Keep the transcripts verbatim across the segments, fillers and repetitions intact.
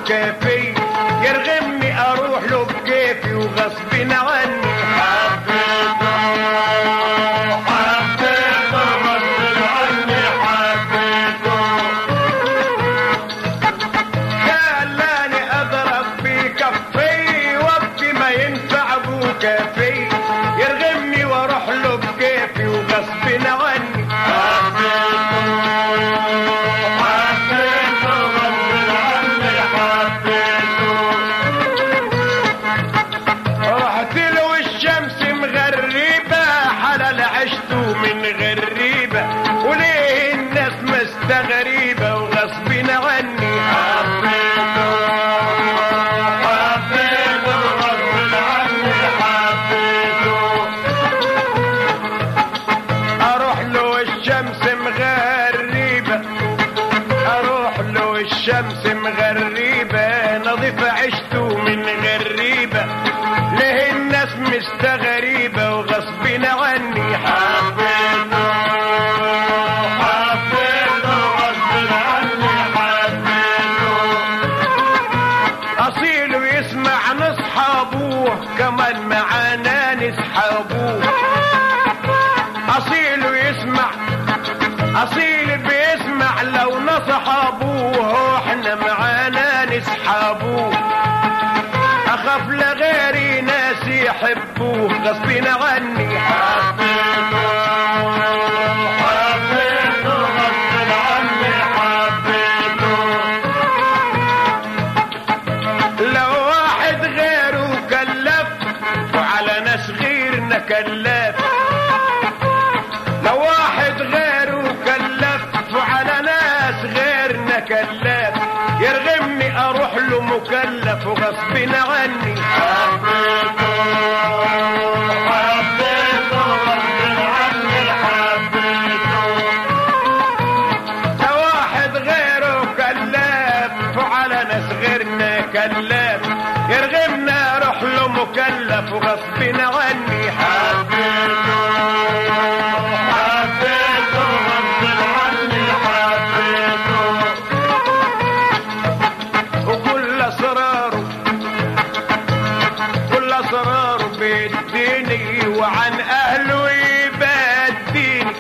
كافي، يرغمني اروح له بكيفي وغصب عني حبيته حبيته غصب عني حبيته، خلاني اضرب في كفي وقت ما ينفع ابو كافي، يرغمني واروح له بكيفي وغصب عني حبيته حبيته غصب عني حبيته، رحت له والشمس مغربة حلال عشته من غريبة، وليه الناس مستغريبة وغصب عني حبيته حبيته غصب عني حبيته، اروح له الشمس مغربة اروح له الشمس مغربة، نظيف عشته من غريبة، ليه الناس مستغريبة وغصب عني حبيته حبيته غصب عني حبيته، اصيل ويسمع نصح ابوه كمان معانا نسحبوه، اصيل ويسمع اصيل بيسمع لو نصح ابوه احنا معانا نسحبوه، اخاف لغيري ناس يحبوه غصب عني حبيته حبيته غصب عني حبيته، لو واحد غيره كلف وعلى ناس غيرنا كلف، لو واحد غيره كلف وعلى ناس غيرنا كلف، يرغمني اروح له مكلف وغصب عني حبيته حبيته غصب عني حبيته، لو واحد غيره كلف وعلى ناس غيرنا كلف، يرغمنا اروح له مكلف وغصب عني حبيته حبيته غصب عني حبيته، وكل اسراره كل اسراره بيديني وعن اهله يبديني،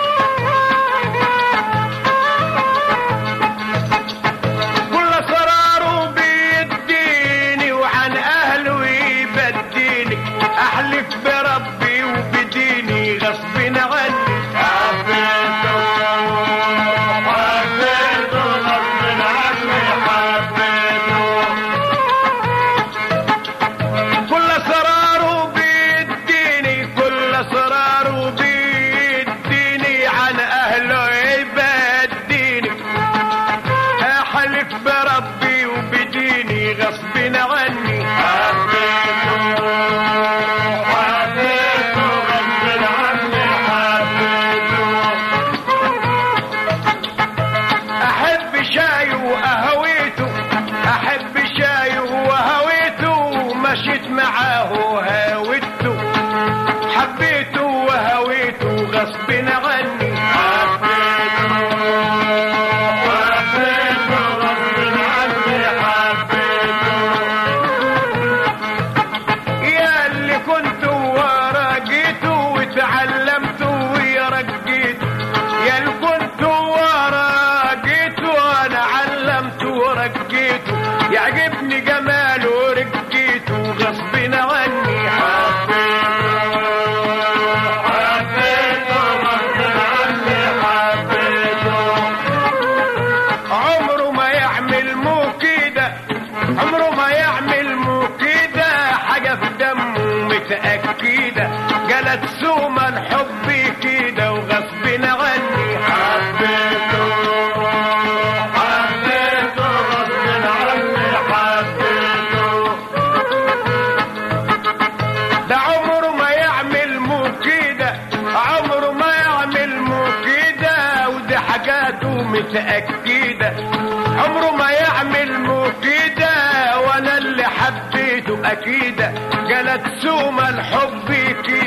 كل اسراره بيديني وعن اهله يبديني، احلف بربي وبديني غصب عني حبيته حبيته غصب عني حبيته، كل اسراره بيديني كل اسراره بيديني عن اهله يبديني، احلف بربي وبديني غصب عني حبيته حبيته غصب عني حبيته، احب شاي واهويته احب شاي وهويته، مشيت معاه وهاويته، حبيته وهويته غصب عني حبيته حبيته غصب عني حبيته، يا اللي كنت ورقيته وتعلمته ورقيته، يا اللي كنت ورقيته وانا علمته ورقيته، يعجبني جماله ورقيته غصب عني حبيته حبيته غصب عني حبيته، عمره ما يعمل مو كده عمره ما يعمل مو كده، حاجة في دمه متأكدة، جلت سوما الحب كده وغصب عني حبيته حبيته غصب عني حبيته، ده عمره ما يعمل مو كده عمره ما يعمل مو كده، ودي حاجاته متأكدة، عمره ما يعمل مو كده، وانا اللي حبيته اكيدة، جلت سوما الحب كده